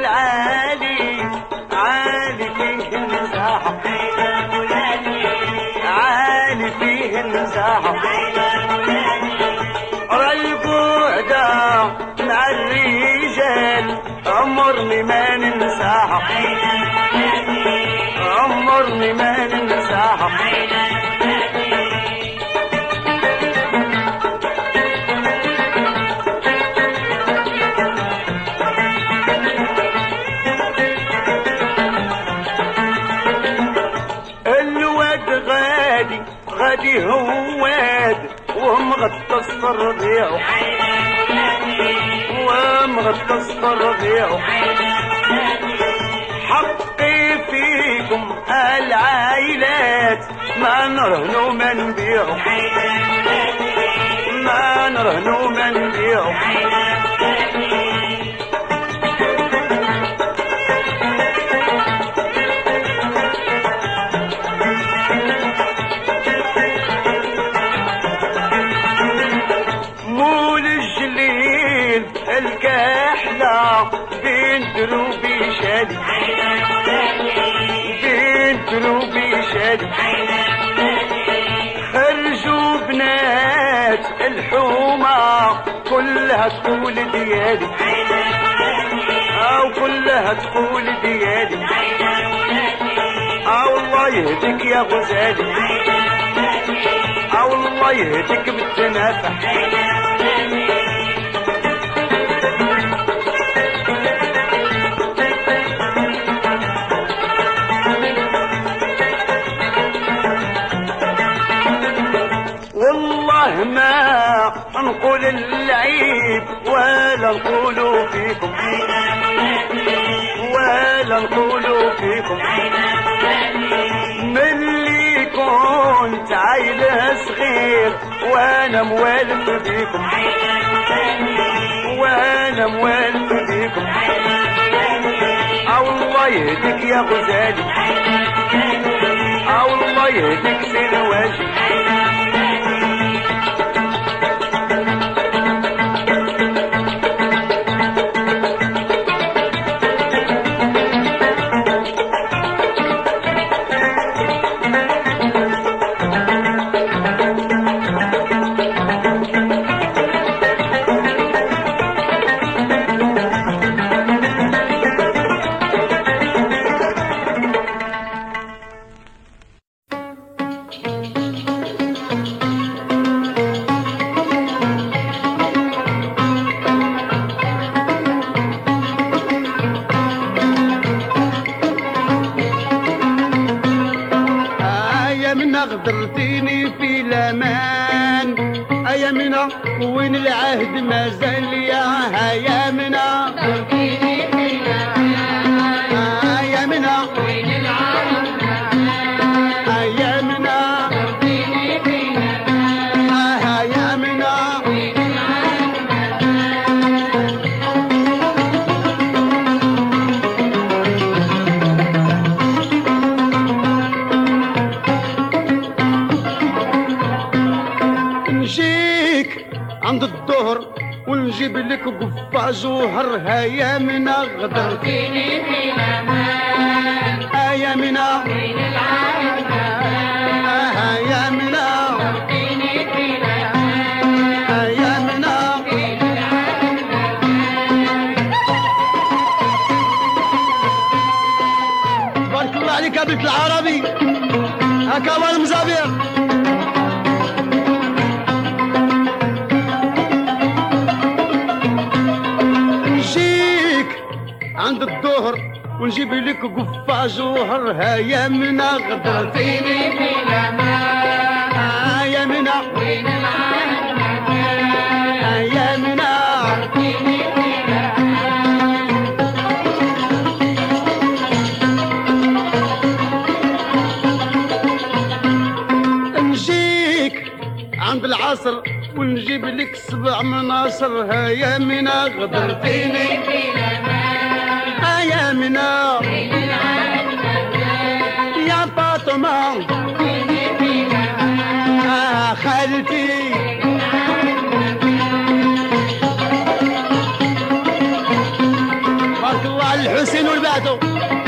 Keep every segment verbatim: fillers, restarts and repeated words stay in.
العالي عالي فيه المساحة عالي فيه المساحة أرى البعدة مع الرجال عمرني ما ننساها عمرني ما ننساها الواد غادي غادي هواد ومغطس الربيع ومغطس الربيع حقي فيكم العائلات ما نرهنوا ما نبيعوا ما نرهنوا ما نبيعوا مول الجليل الكحلة بين دروبي شادي بين دروبي شادي خرجوا بنات الحومة كلها تقول ديالي او كلها تقول ديالي او الله يهديك يا غزالي او الله يهديك بالتنافح والله ما نقول العيب ولا نقولوا فيكم ولا نقولوا فيكم من اللي كنت عيل صغير وانا موالف بيكم وانا موالف بيكم او الله يهديك يا غزالي او الله يهديك سنواجي غدرتيني في الامان ايامنا وين العهد ما زال يا ايامنا غدرتيني في الامان ايامنا وين العهد ايامنا غدرتيني في الامان ايامنا وين العهد نجيك عند الظهر ونجيب لك قفاز وهر ايامنا غدرتيني في الامان ايامنا وين العهد ايامنا غدرتيني في الامان ايامنا وين العهد بارك الله عليك يا بنت العربي هكا هو المزابير عند الظهر ونجيب لك قفاز وهر ايامنا غدرتيني في الامان ايامنا وين العهد ايامنا غدرتيني في الامان نجيك عند العصر ونجيب لك سبع مناصر ايامنا غدرتيني في الامان ايامنا يا فاطمه آه خالتي بارك الله الحسين والبعثو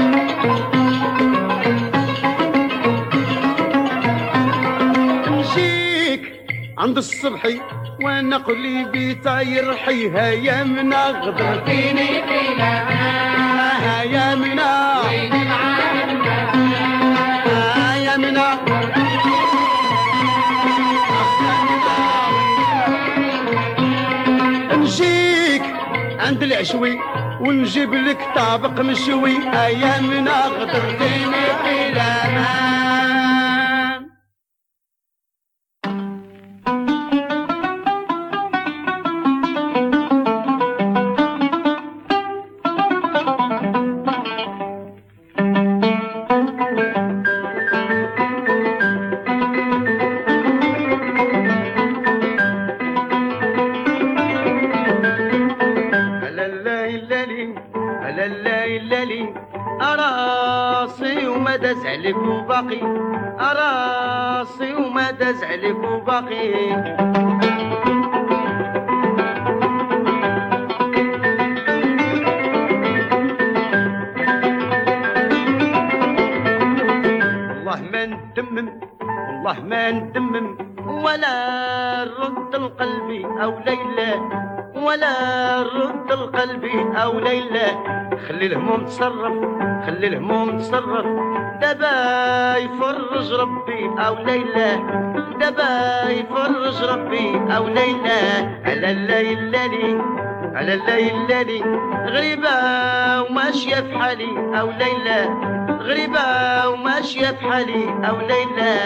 نجيك عند الصبحي وانا قلبي طاير حيها يا منا غدر فيني فينا يا منا وين العالم يا منا نجيك عند العشوي ونجيب لك طابق مشوي يا منا غدرتيني في الامان. أراسي وما داز عليك وباقي أراسي وما داز عليك وباقي والله ما ندمم والله ما ندمم ولا رد القلب أو ليلى ولا رد القلب أو ليلى خلي الهموم تصرف خلي الهموم تصرف دابا يفرج ربي أو ليلى دابا يفرج ربي أو ليلى على الليل لي على الليل لي غريبة وماشية في حالي أو ليلى غريبة وماشية في حالي أو ليلى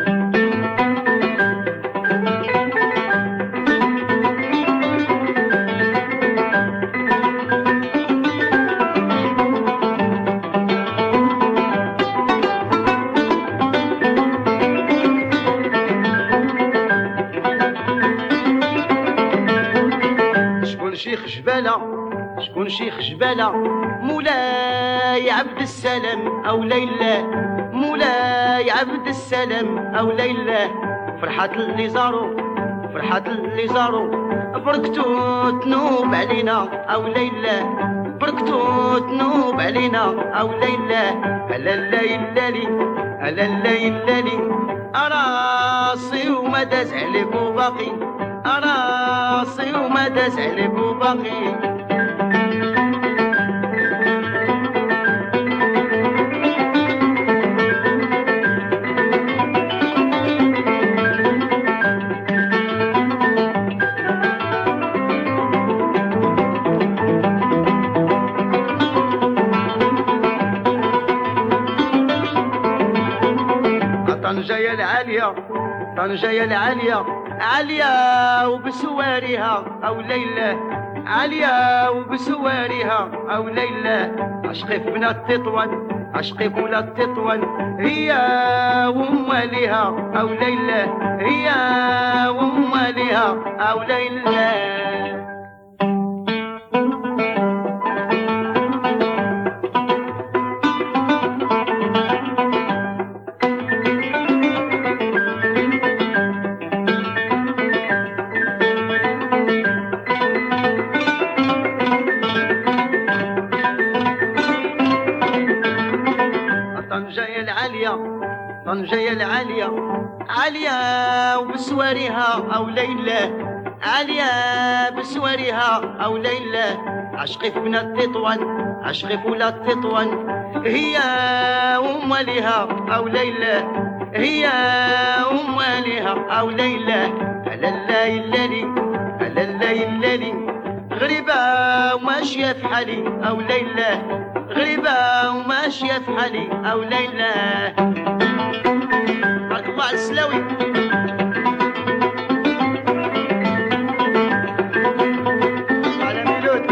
شيخ جبالة شكون شيخ جبالة مولاي عبد السلام أو ليلى مولاي عبد السلام أو ليلى فرحات اللي زاروا فرحات اللي زاروا بركتو تنوب علينا أو ليلى بركتو تنوب علينا أو ليلى على الليل لالي على الليل لالي أراسي وما داز عليك وباقي أراسي وما داز عليك وباقي طنجة العالية طنجة العالية عالية وبسوارها أو ليلى عالية وبسوارها أو ليلى عشقي في بنات تطول عشقي في ولاد تطول هي ومالها أو ليلى هي ومالها أو ليلى طنجة العالية عالية وبسوارها أو ليلى عالية بسوارها أو ليلى عشقي في بنات تطول عشقي في ولاد تطول هي ومالها أو ليلى هي ومالها أو ليلى على الليل لالي على الليل لالي غريبة وماشية في حالي أو ليلى غريبة وماشية في حالي أو ليلى بارك الله على السلاوي على ميلود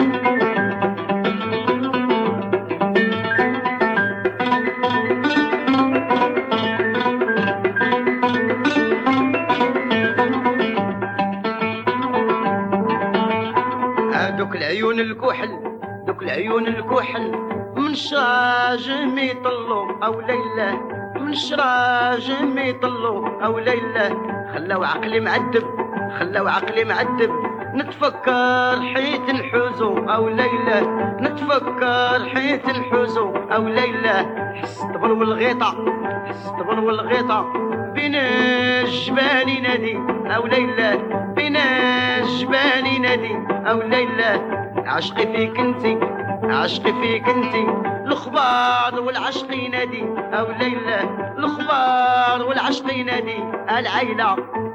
هادوك العيون الكحل دوك العيون الكحل من شراجم يطلوا أو ليلى من شراجم يطلوا أو ليلى خلاو عقلي معذب خلاو عقلي معذب نتفكر حيت نحوزو او ليلى نتفكر حيت نحوزو او ليلى الصبر والغيطة الصبر والغيطة بين الجبال ينادي او ليلى بين الجبال ينادي او ليلى عشقي فيك انتي عشقي فيك انتي الخبار والعشق ينادي او ليلى الخبار والعشق ينادي العيلة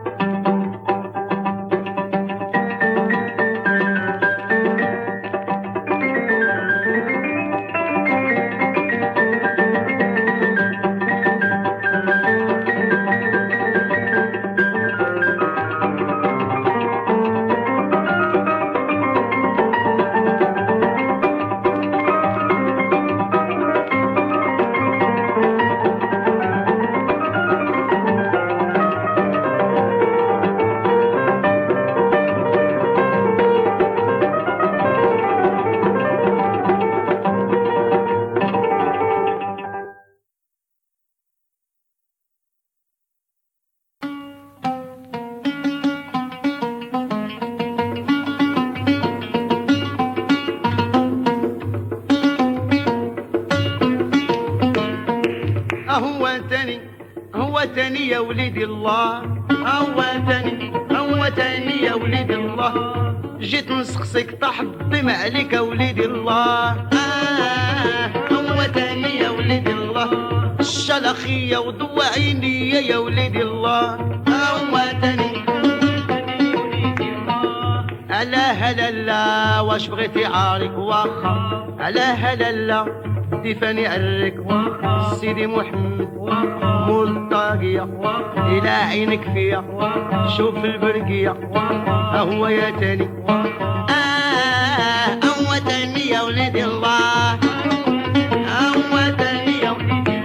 هوتني يا وليدي الله هوتني هوتني يا وليدي الله جيت نسقسيك طاح الدمع عليك يا وليدي الله آه هوتني يا وليدي الله الشلخية وضوى عيني يا وليدي الله هوتني ألا هلا لا واش بغيتي عارك واخا ألا هلا لا ديفاني عرك سيدي محمد مول الطاقية إلى عينك فيا شوف البرقية هو يا تاني آه هو تاني يا وليدي الله هو تاني يا وليدي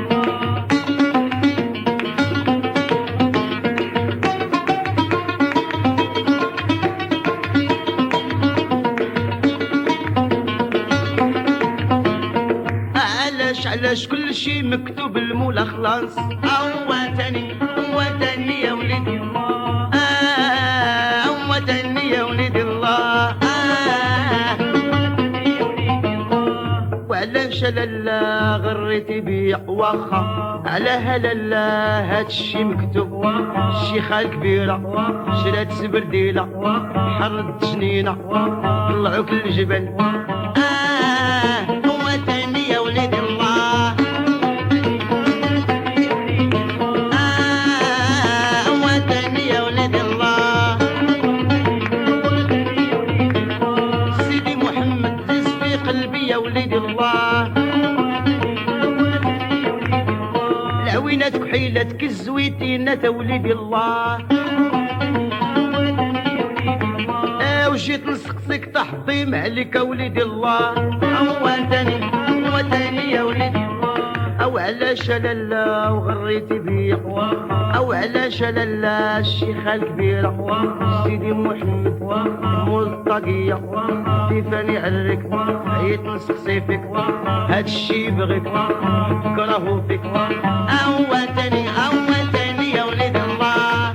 علاش علاش كل شي مكتوب المولى خلاص هو تاني هو تاني يا وليدي الله آه هو تاني يا وليدي الله آه وعلاش لالا غريتي بيع واخا على هلالا هادشي مكتوب شي خال كبيرة شرات سبرديلة حرد جنينة طلعوك للجبل آه هو تاني يا وليدي الله آه هو تاني يا وليدي الله سيدي محمد زز في قلبي يا وليدي الله العوينات كحيلتك الزويتينات يا وليدي الله وجيت نسقسيك تحطيم عليك يا وليدي الله هو تاني هو تاني يا وليدي الله او علاش لالا وغريتي بيا او علاش لالا الشيخة الكبيرة سيدي محمد مول الطاقية ديفاني عرك عيت نسقسي فيك هادشي بغيك كرهو فيك هو تاني هو تاني يا وليدي الله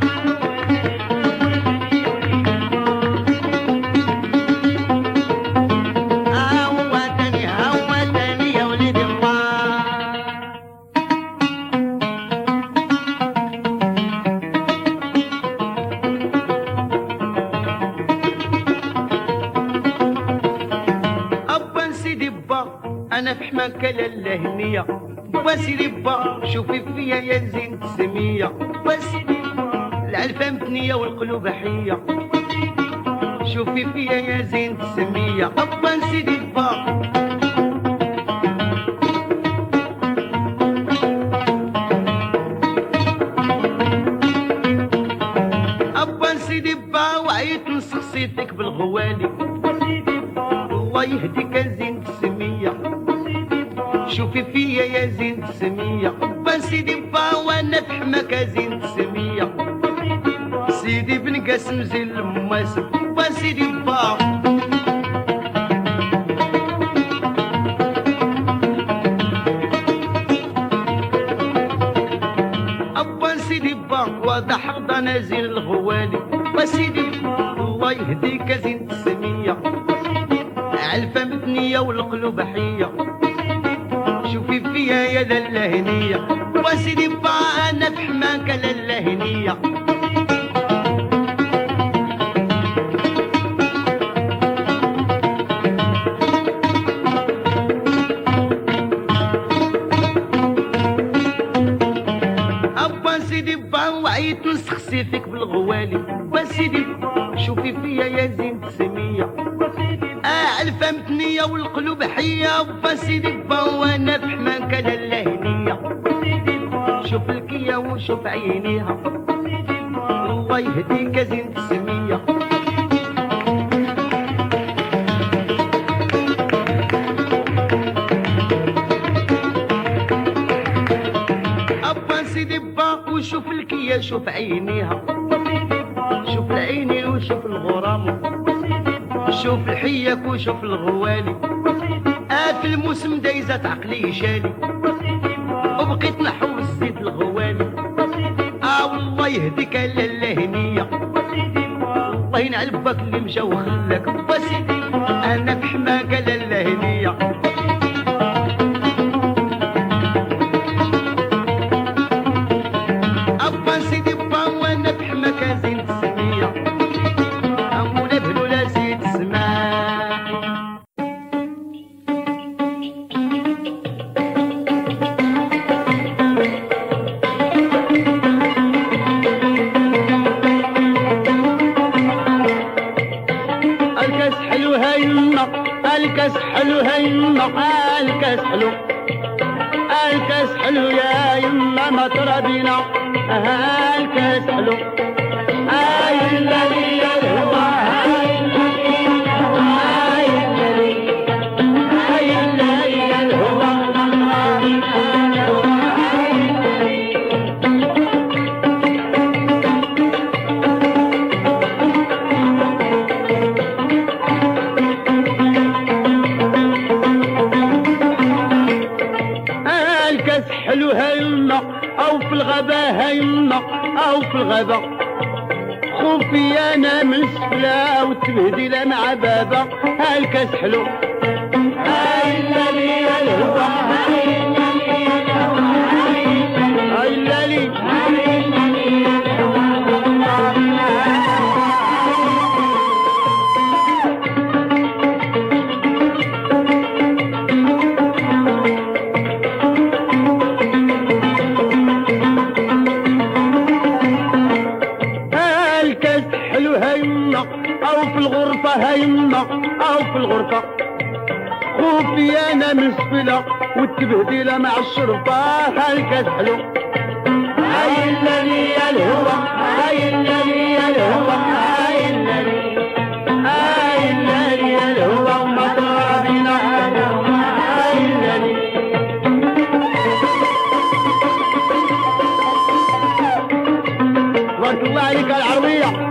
انا في حماك للهنية وسيدي با شوفي فيا يا زين السمية وسيدي با العلفة متنية والقلوب حية شوفي فيا يا زين السمية ابا سيدي با ابا سيدي با وعيت نسقسيتك بالغوالي الله يهديك يا زين السمية شوفي فيا يا زين السمية با سيدي با وانا في حماك يا زين السمية سيدي بن قاسم زين الماسم با سيدي با ابا سيدي با واضح حضن زين الغوالي با سيدي با الله يهديك يهديك زين السمية عالفة متنية والقلوب حية شوفي فيا يا لاله هنية وسيدي با انا في حماك لاله هنية ابا سيدي با وعيت نسخسي فيك بالغوالي وسيدي شوفي فيا يا زين السمية اه الفة متنية والقلوب حية وسيدي با وانا في حماك لاله هنية شوف الكيا وشوف عينيها الله يهديك زين السمية أبا سيدي با وشوف الكيا شوف عينيها شوف العينين وشوف الغرام شوف الحيك وشوف الغوالي آه في الموسم دايزة عقلي شالي وبقيت نحو الزيت الغوالي اه والله يهديك لاله هنية الله ينعل بك اللي مشى وخلاك بسيدي انا في حماك لاله هنية ابا سيدي با وانا في حماك زين السمية امولا بهلولا زيد السماء الكاس حلو هيما الكاس حلو هيما الكاس حلو الكاس حلو يا يما ما ترابينا الكاس حلو اي الذي يلهوى اي الذي اي الذي يلهوى الكاس حلو هيما او في الغابة هيما او في الغابة خوفي انا من سفلى وتبهدل مع بابا الكاس حلو هاي الذي يلهوى هاي الذي يلهوى هاي الذي هاي الذي يلهوى الكاس حلو هيما او في الغرفة هيما او في الغرفة خوفي انا من سفلة والتبهدلة مع الشرطة الكاس حلو هاي الذي يلهوى هاي الذي يلهوى هاي الذي هاي الذي يلهوى ما ترابينا هاي الذي تبارك الله عليك العربية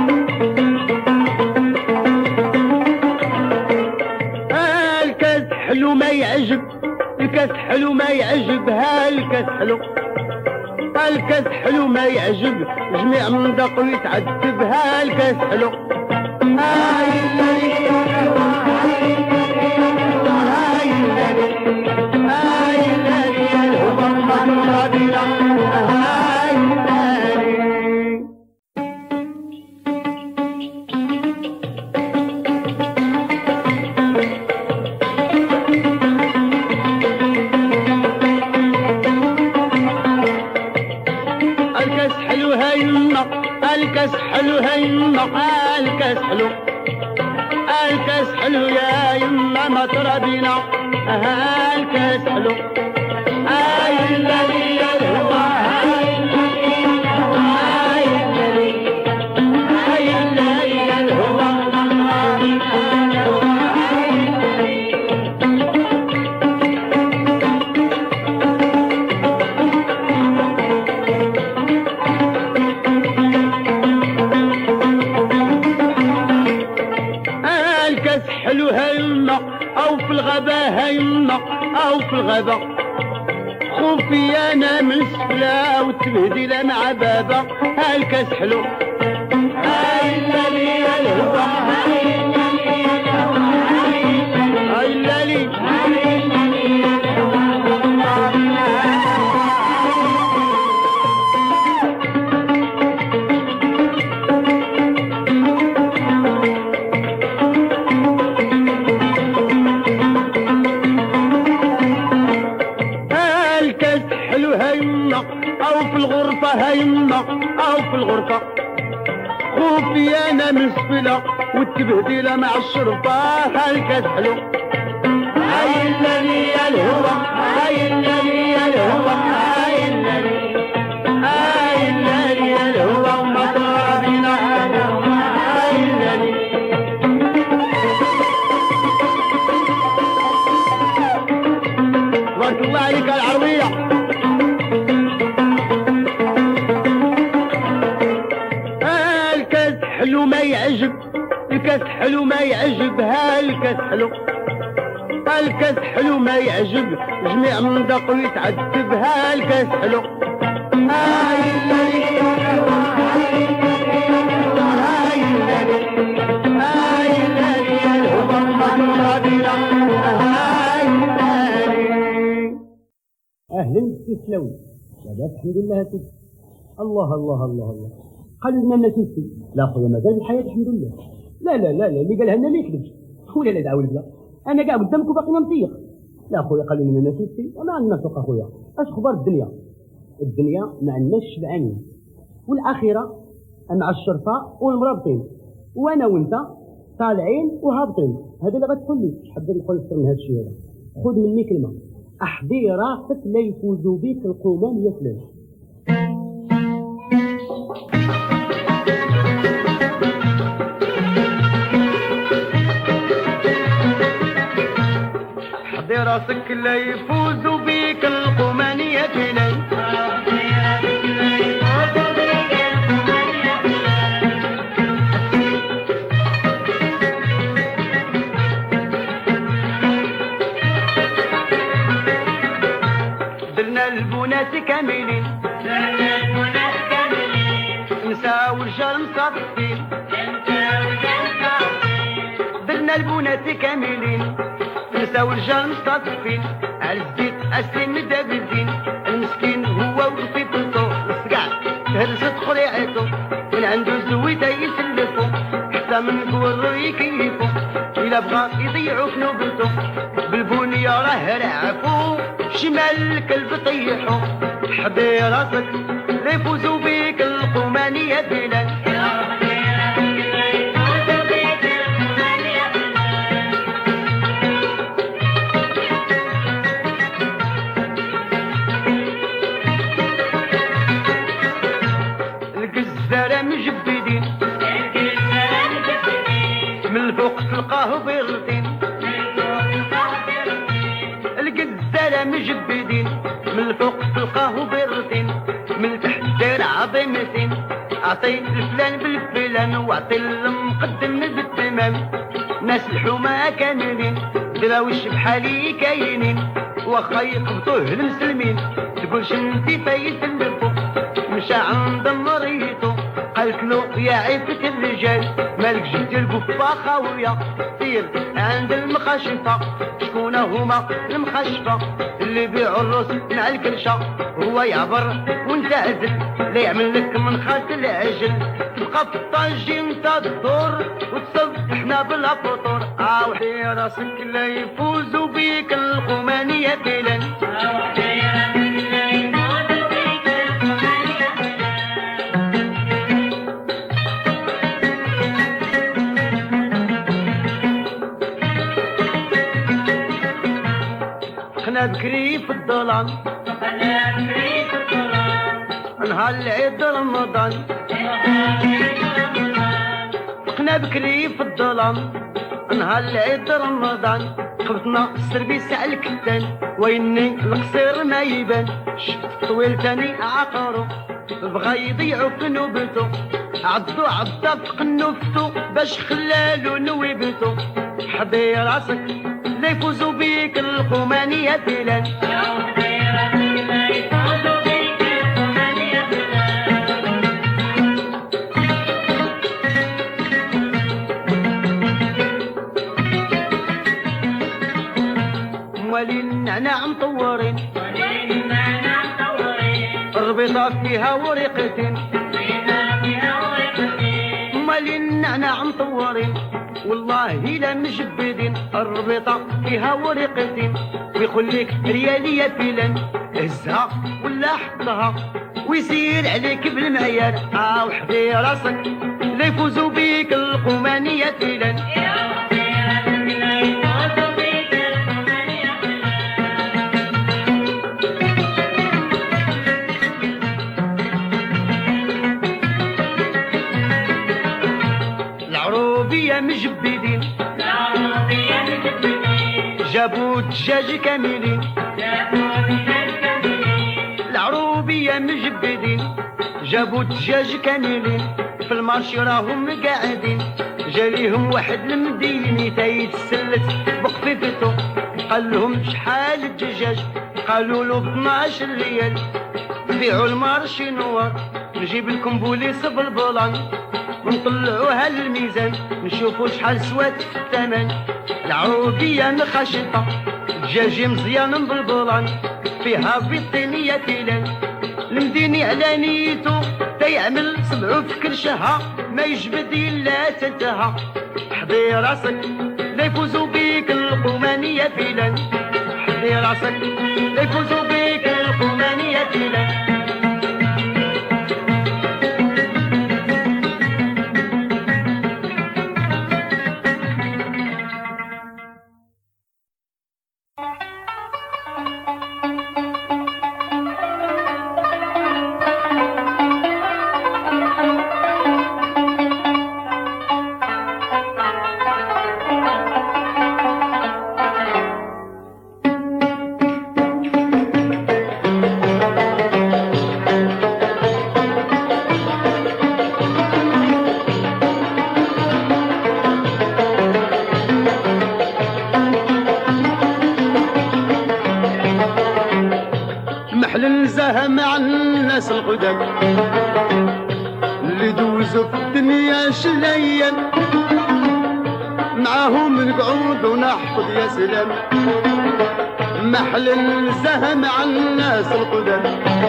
الكاس حلو ما يعجب الكاس حلو ما يعجب ها الكاس حلو الكاس حلو ما يعجب جميع من دق يتعذب ها الكاس حلو هاي الذي هاي الذي هاي الذي يلهو من ربنا هاي الذي الكاس حلو هيما الكاس حلو هيما الكاس حلو الكاس حلو يا يما ما ترابينا الكاس حلو هاي الذي يلهوى هاي الذي هاي الذي هاي الذي يلهوى الكاس حلو هيما او في الغابة هيما او في الغابة خوفي انا من سفلى وتبهدل مع بابا الكاس حلو هاي الليلي يا الهوى هاي الليلي يا الهوى هاي الليلي هاي الليلي يا الهوى الكاس حلو هيمنا او في الغرفة هيمنا او في الغرفة خوفي انا مسفلة والتبهديلة مع الشرطة هالكاس حلو هاي الليلي يا الهوى هاي الليلي يا الهوى هاي الليلي هاي الليلي يا الهوى وما ترابينا هاي الليلي تبارك الله عليك العربية الكاس حلو ما يعجب الكاس حلو ما يعجب هالكاس حلو هالكاس حلو ما يعجب جميع من دق يتعذب هالكاس حلو هاي الليلي هاي الليلي هاي الليلي يا الهوى ما ترابينا هاي الليلي. اهلا تسلوي لاباس الحمد لله سيدي. الله الله الله الله قالوا لنا الناس نسي لا خويا مازال الحياه الحمد لله. لا لا لا لا اللي قالها لنا ما يكذبش ولا لا دعوه البلا انا كاع قدامك وباقي ممطيخ. لا خويا قالوا لنا الناس نسي وما عندنا سوق اخويا. اش خبار الدنيا؟ الدنيا ما عندناش شبعانين والاخره مع الشرطه والمرابطين وانا وانت طالعين وهابطين. هذا اللي غتقول لي حبيت نقول اكثر من هذا الشيء هذا. خذ مني كلمه احضي راسك لا يفوزوا بك القومان يا فلان. حضي راسك لا يفوزوا بك القومان يا فلان. درنا البنات كاملين درنا البنات كاملين نساء ورجال مصافين نساء ورجال مصافين درنا البنات كاملين نساء ورجال مصافين على الزيت اسلم دابزين المسكين هو وفي بلطو السقع تهرس تخري عيطو من عنده زويته يسلفو حتى من فور يكيفو إلا بغا يضيعو في نوبتو بالبنية راه رعفو شمال الكلب طيحو. حضي راسك لا يفوزوا بيك القومان يا بلال. الجزارة مجبدين من الفوق تلقاه بيرتين الجزارة مجبدين من الفوق تلقاه بيرتين من تحت داير عظيمتين اعطي الفلان بالفلان واعطي المقدم بالتمام. ناس الحومة كاملين دراوش بحالي كاينين واخا يقبطوه المسلمين تقولش انتي فايسلفو مشى عند مريتو قالت له يا عفة الرجال مالك جبتي القفة خاوية سير عند المخشفة. شكون هما المخشفة اللي بيعوا الروس مع الكرشة هو يعبر وانت عزل لا يعمل لك من خاص العجل تبقى في الطاجين تدور وتصبحنا بلا فطور. اه وحي راسك لا يفوزوا بيك القومان يا بلال. خنا بكري في الظلام خنا بكري في الظلام نهار العيد رمضان خنا بكري في الظلام نهار العيد رمضان خبطنا السربيس على الكتان ويني القصير ما يبان شفت طويل تاني عقرو بغا يضيعو في نوبتو عضو عضا في قنوفتو باش خلالو نويبتو. حضي راسك لا يفوزوا بيك القومان يا بلال. موالي النعناع مطورين الربيطة فيها ورقتين موالي النعناع مطورين والله لا مجبدين الربيطة فيها ورقتين ويقول لك ريالية فيلان هزها ولا حطها ويسير عليك بالمعيار اه وحدي راسك لا يفوزوا بيك القمانية فيلان العروبية مجبدين جابوا دجاج كاملين العروبية مجبدين جابوا دجاج كاملين في المارشي راهم قاعدين جاليهم واحد المديني تيتسلت بقفيفته قال لهم شحال الدجاج قالوا له اثناش ريال بيعوا المارشي نوار نجيب لكم بوليس بالبلان ونطلعوها للميزان نشوفوا شحال سوات في الثمن العروبية نخشطة دجاجي مزيان بالبلان فيها بيطينية تيلان المديني على نيتو تيعمل سبعو في كرشها ما يجبد إلا تنتهى حضي راسك لا يفوزوا بيك القمانية فيلان حضي راسك لا يفوزوا بيك القمانية فيلان مع الناس القدام اللي دوزوا في الدنيا شليا معاهم نقعد ونحفظ يا سلام محل الزهر مع الناس القدام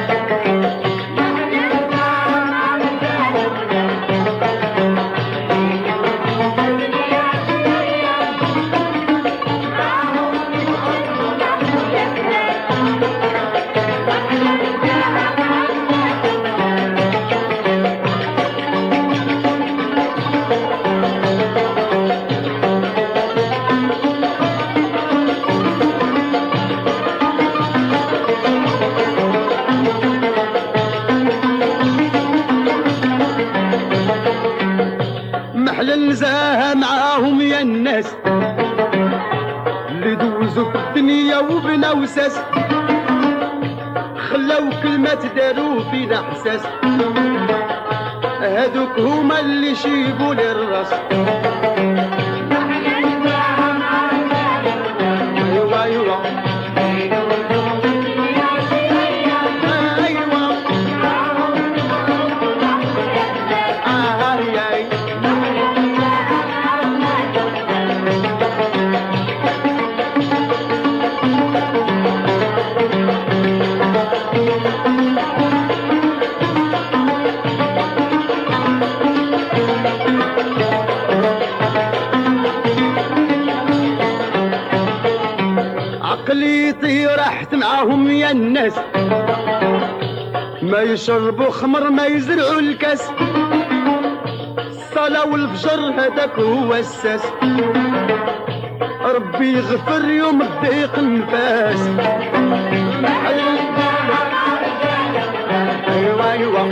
نزاها معاهم يا الناس اللي دوزوا في الدنيا وبناو ساس خلاو كلمة داروا فينا احساس هادوك هما اللي شيبوا لي الراس ايوا ايوا عقليتي راحت معاهم يا الناس ما يشربوا خمر ما يزرعوا الكاس الصلاة والفجر هذاك هو الساس ربي يغفر يوم الضيق النفاس ايوا ايوا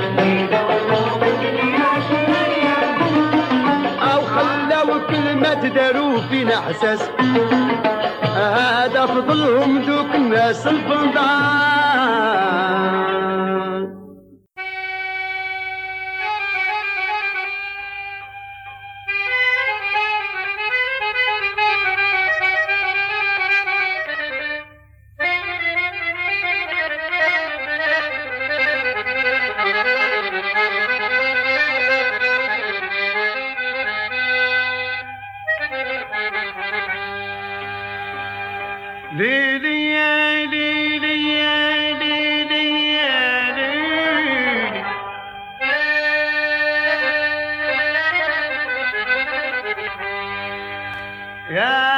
او خلاو كلمات داروا فينا احساس هذا فضلهم دوك الناس الفضال ليلي يا ليلي يا ليلي يا ليلي يا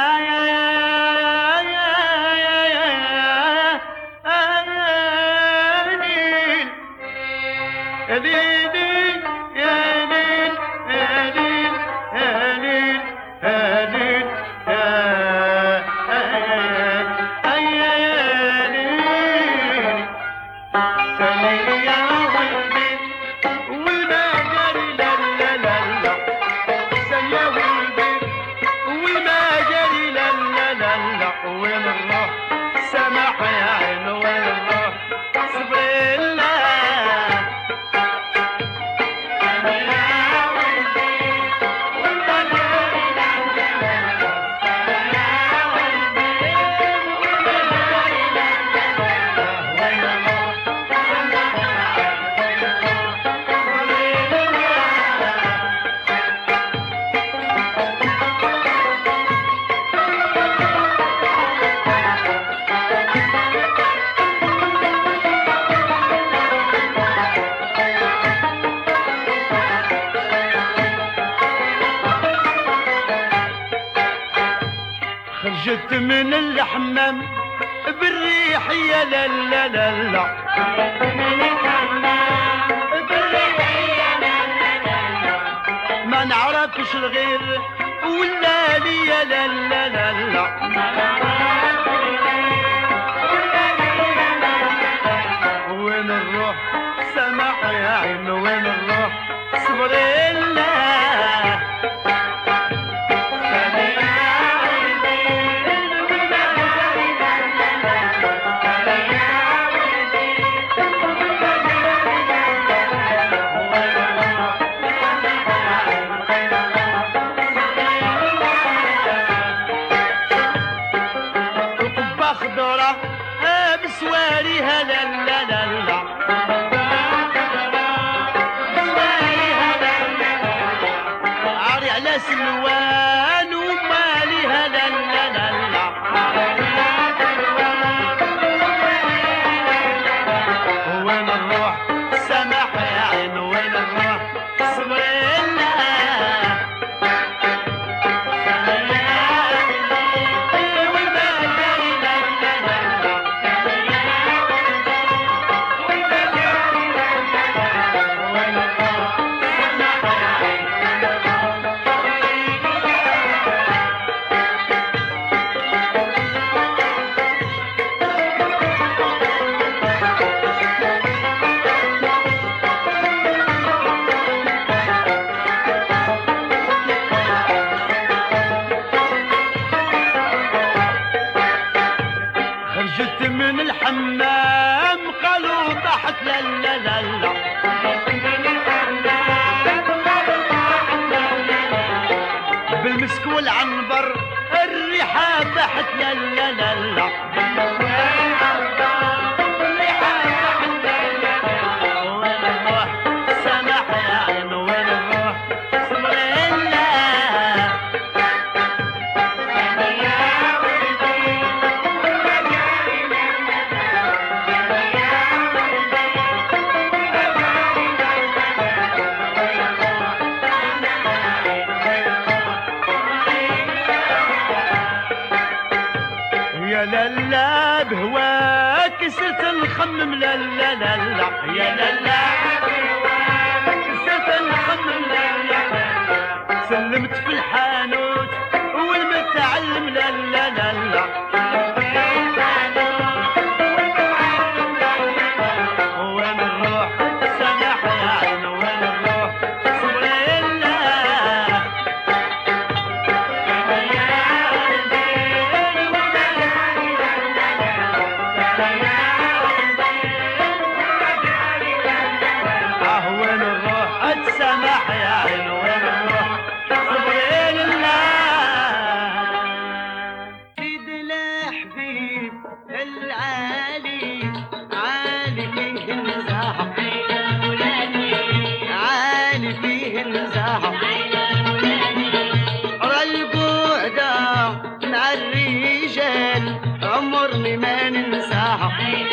خرجت من الحمام بالريح يا لا لا لا لا ما نعرفش الغير ولا لي يا لا لا لا لا وين نروح سمح يا عين وين نروح صبر الله بسواريها لا لا لا لا عاري على سلوان وماليها لا لا لا لا وين نروح سمح يا عين وين نروح صبر خرجت من الحمام قالوا طاحت لا لا لا لا بالمسك والعنبر الريحة طاحت لا لا لا لا وين نروح سمح يا عين وين نروح صبر الله يا لالا بهواك صرت نخمم لا لا لا لا يا لالا بهواك صرت نخمم لا لا لا سلمت في الحانوت والمتعلم لا لا لا لا وين نروح سمح يا عين وين نروح صبر الله وين نروح اتسمح يا عين وين نروح صبر الله سيد الحبيب العالي عالي فيه النزاهة عالي فيه النزاهة رى البعدة مع الرجال عمرني ما ننساها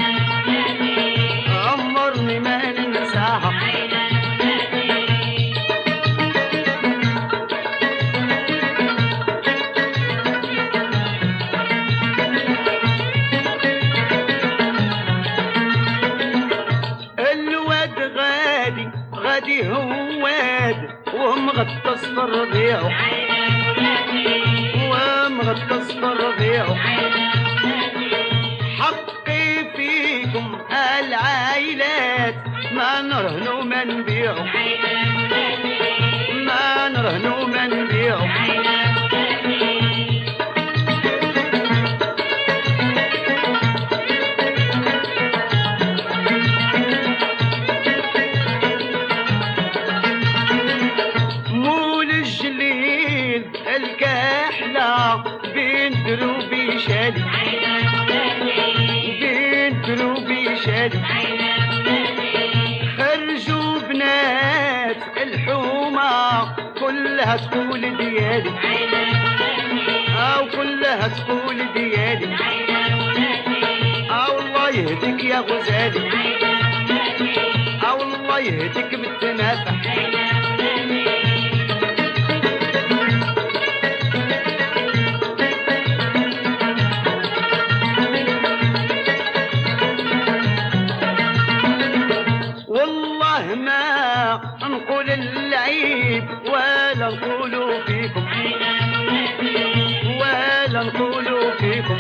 عمرني ما ننساها الواد غادي غادي هواد ومغطس في الربيع ومغطس في الربيع حقي فيكم العائلات ما نرهنوا ما نبيعوا ما نرهنوا ما نبيعوا مول الجليل الكحلة بين دروبي شالي بين دروبي شالي خرجوا بنات الحومة كلها تقول ديالي أو كلها تقول ديالي أو الله يهديك يا غزالي أو الله يهديك بالتنافح والله ما نقول العيب ولا نقولوا فيكم ولا نقولوا فيكم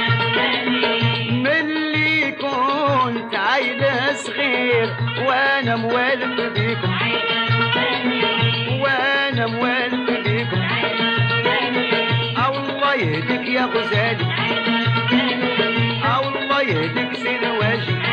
ملي كنت عيل صغير وانا موالف بيكم وانا موالف بيكم او الله يهديك يا غزالي او الله يهديك سير واجي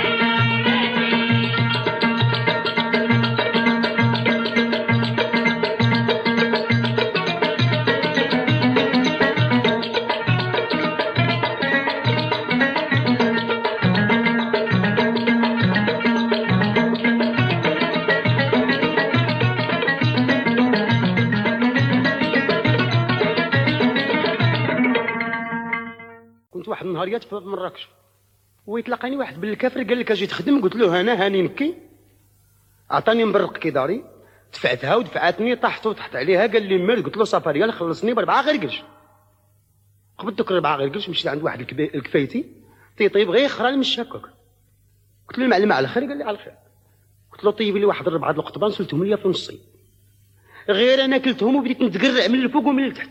واحد النهاريات في مراكش ويتلقاني واحد بالكافر قال لك اجي تخدم قلت له انا هاني نبكي عطاني مبرق كي داري دفعتها ودفعتني طحت وطحت عليها قال لي مال قلت له صافا ريال خلصني بربعه غير قرش قبضتك ربعه غير قرش مشيت عند واحد الكفايتي تيطيب غير خراني من الشاكوك قلت له المعلم على خير قال لي على خير قلت له طيب لي واحد الربعه د القطبان سلتهم لي في نصي غير انا كلتهم وبديت نتقرع من الفوق ومن التحت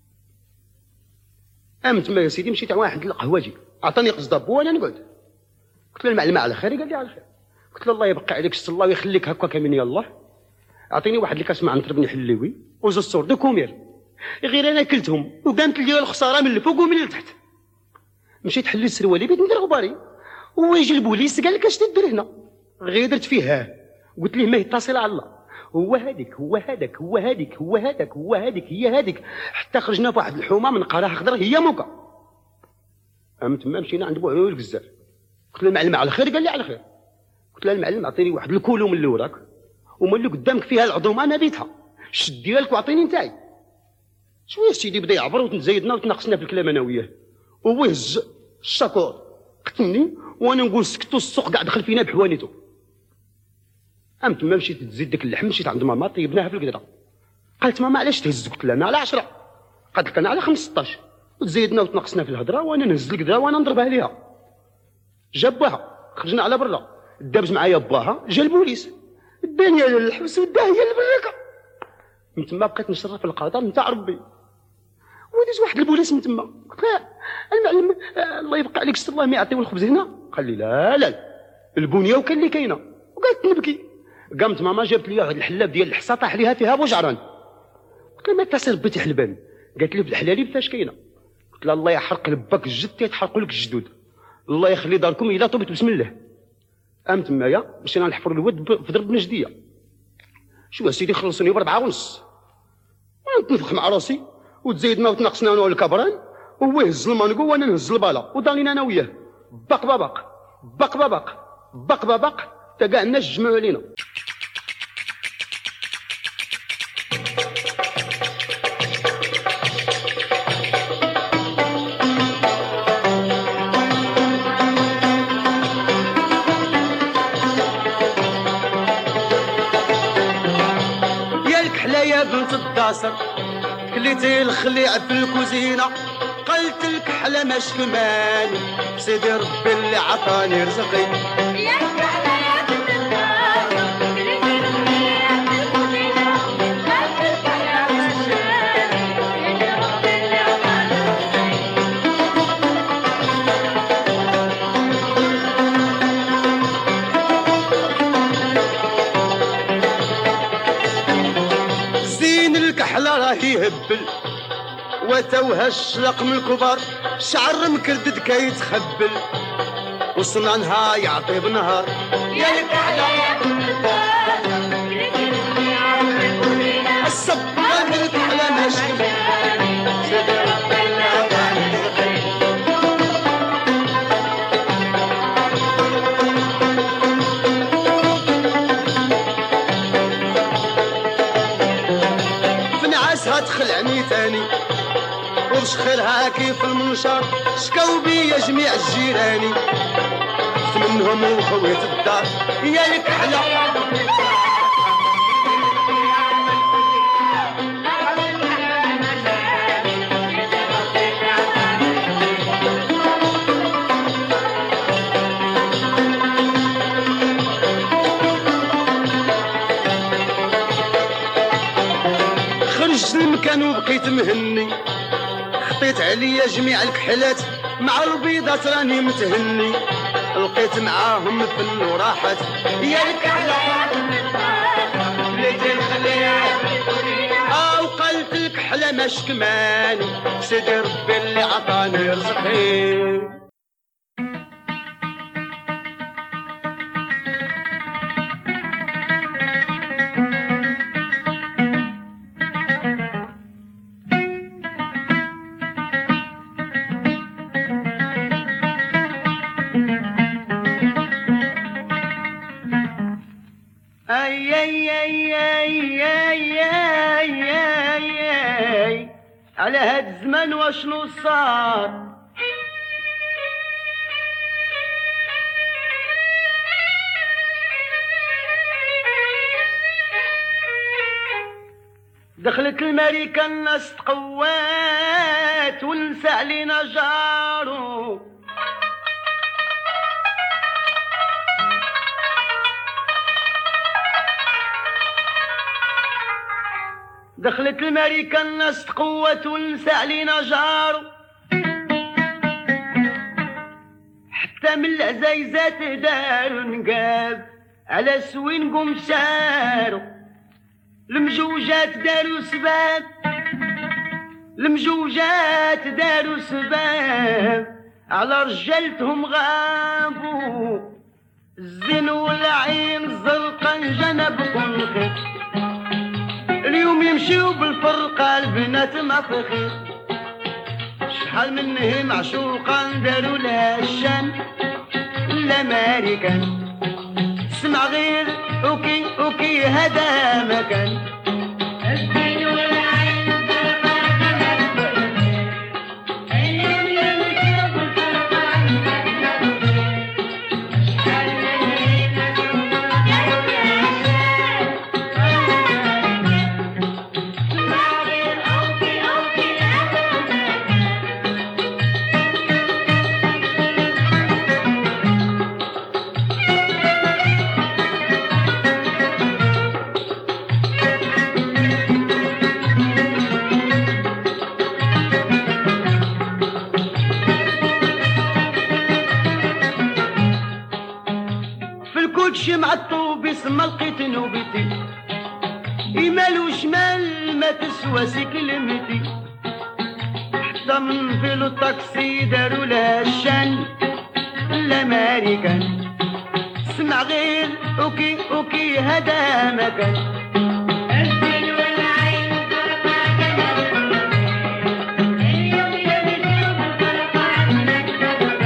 امت ما يا سيدي مشيت على واحد القهوجي عطاني قص داب وانا نقعد قلت له المعلم على خير قال لي على خير قلت له الله يبقى عليك ست الله ويخليك هكاك من يا الله اعطيني واحد الكاس مع نطر بن حلوي وزوج صور دو كومير غير انا كلتهم وقامت لي الخساره من الفوق ومن التحت مشيت حليت سروالي بيت ندير غباري هو يجي البوليس قال لك اش تدير هنا غير درت فيه ها قلت ليه ما يتصل على الله هو هذيك هو هذاك هو هذيك هو هذاك هو هذيك هي هذيك حتى خرجنا بواحد الحومه من قراه خضر هي موكا ام تما مشينا عند بوعلول الجزار قلت له المعلم على خير قال لي على خير قلت له المعلم اعطيني واحد الكولو من اللي وراك ومن اللي قدامك فيها العظومه انا بيتها شد ديالك واعطيني نتاعي شويه سيدي بدا يعبر وتزايدنا وتناقصنا في الكلام انا وياه وهو هز الشاكور قتلني وانا نقول سكتو السوق قاعد دخل فينا بحوانيتو ام تما مشيت تزيد داك اللحم مشيت عند ماما طيبناها في القدره قالت ماما علاش تهز قلت لها انا على عشرة قالت لك انا على خمسطاش وتزايدنا وتناقصنا في الهضره وانا نهز القدره وانا نضربها ليها جاب باها خرجنا على برا دابز معايا باها جا البوليس داني على الحبس وداه هي البركه من تما بقيت نشرف القدر نتاع ربي وديت واحد البوليس من تما قلت له المعلم آه الله يبقى عليك ست الله ما يعطيو الخبز هنا قال لي لا لا البنيه وكان اللي كاينه وقعدت نبكي قامت ماما جابت لي واحد الحلاب ديال الحصى طاح ليها فيها بوجعران قلت لها ما تصير بيتي حلبان قالت لي في الحلالي فاش كاينه قلت لها الله يحرق لباك الجد يتحرقوا لك الجدود الله يخلي داركم الا طبت بسم الله قام تمايا مشينا نحفر الود في ضرب نجديه شو يا سيدي خلصوني بربعه ونص نتنفخ مع راسي وتزايدنا وتناقصنا انا والكبران وهو يهز المانكو وانا نهز البالا ودانينا انا وياه بق بابق بق بابق بق بابق تا كاع الناس جمعوا علينا العصر كليتي الخليع في الكوزينة قلت لك حلمش كمان سيدي ربي اللي عطاني رزقي يا سهلة يا بنت الناس كليتي الخليع في الكوزينة قلت لك حلمش كمان سيدي ربي اللي عطاني رزقي زين الكحلة راهي هبل وتوها الشلق من الكبر شعر مكردد كيتخبل وصنانها يعطي بنهار يا الكحلة يا بنت الناس كليتي الخليع في الكوزينة الصبر من الكحلة ماشي سيدي ربي اللي عطاني رزقي في نعاسها تخلعني تاني وبشخيرها كيف المنشر شكاو بيا جميع الجيراني خفت منهم وخويت الدار يا الكحلة خرجت المكان وبقيت مهني خطيت عليا جميع الكحلات مع البيضات راني متهني لقيت معاهم فن وراحت يا الكحلة كليتي الخليع في الكوزينة او قلت الكحلة ماش كماني سيدي ربي اللي عطاني رزقي اي اي اي اي اي اي اي اي على هاد الزمان واشنو صار دخلت الماريكا الناس تقوات ونسى علينا جارو دخلت الماريكا الناس تقوت ونسى علينا جارو حتى من العزايزات داروا نقاب على سوين قوم سارو المجوجات داروا سباب المجوجات داروا سباب على رجالتهم غابوا الزين والعين الزرقاء جنبكم الخير اليوم يمشيو بالفرقة البنات ما في خير شحال منهم معشوقا داروا لها الشان الامريكان اسمع غير اوكي اوكي هذا مكان الزين والعين الزرقاء جنبكم الخير اليوم يمشيو بالفرقة البنات ما في خير شحال منهم معشوقا داروا لها الشان كلشي مع الطوب يسمى لقيت نوبتي يمال وشمال ما تسوى سي كلمتي حتى من فيلو الطاكسي داروا لها الشان الامريكان اسمع غير اوكي اوكي هذا مكان الزين والعين الزرقاء جنبكم الخير اليوم يمشيو بالفرقة البنات ما في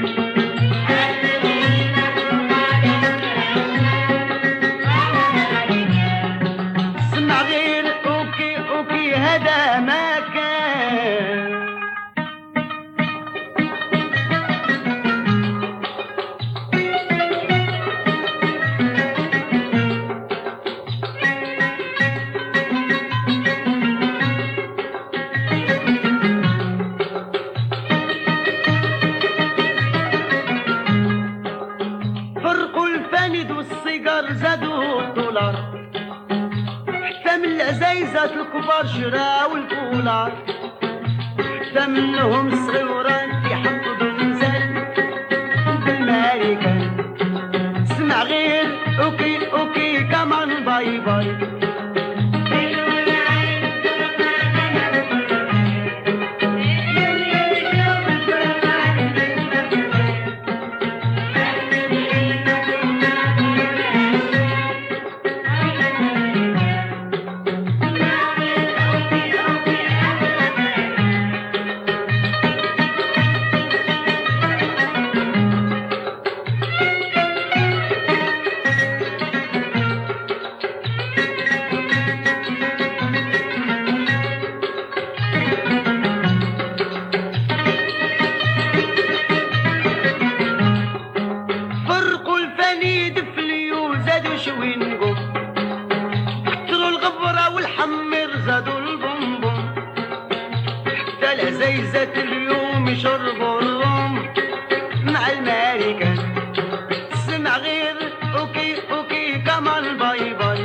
اسمع غير اوكي اوكي هذا مكان زيزات الكبار شراو الفولار حتى منهم صغيوران يحطوا بنزل بالماريكان سمع غير اوكي اوكي كمان باي باي زيزة اليوم يشربوا الروم مع الماريكان سمع غير اوكي اوكي كمان باي باي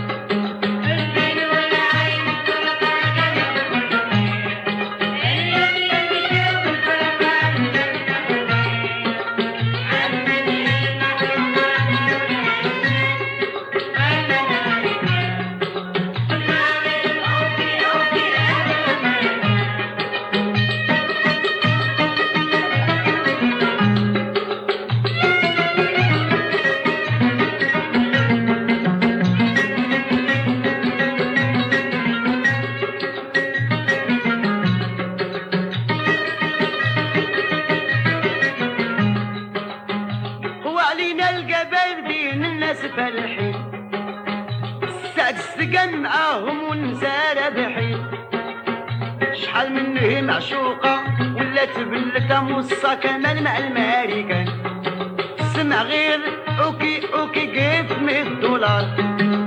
فرحين سعد السقا معاهم ونسى بحين شحال منه معشوقة ولا تبلتها موصى كمان مع الماريكان سمع غير اوكي اوكي كيف مية دولار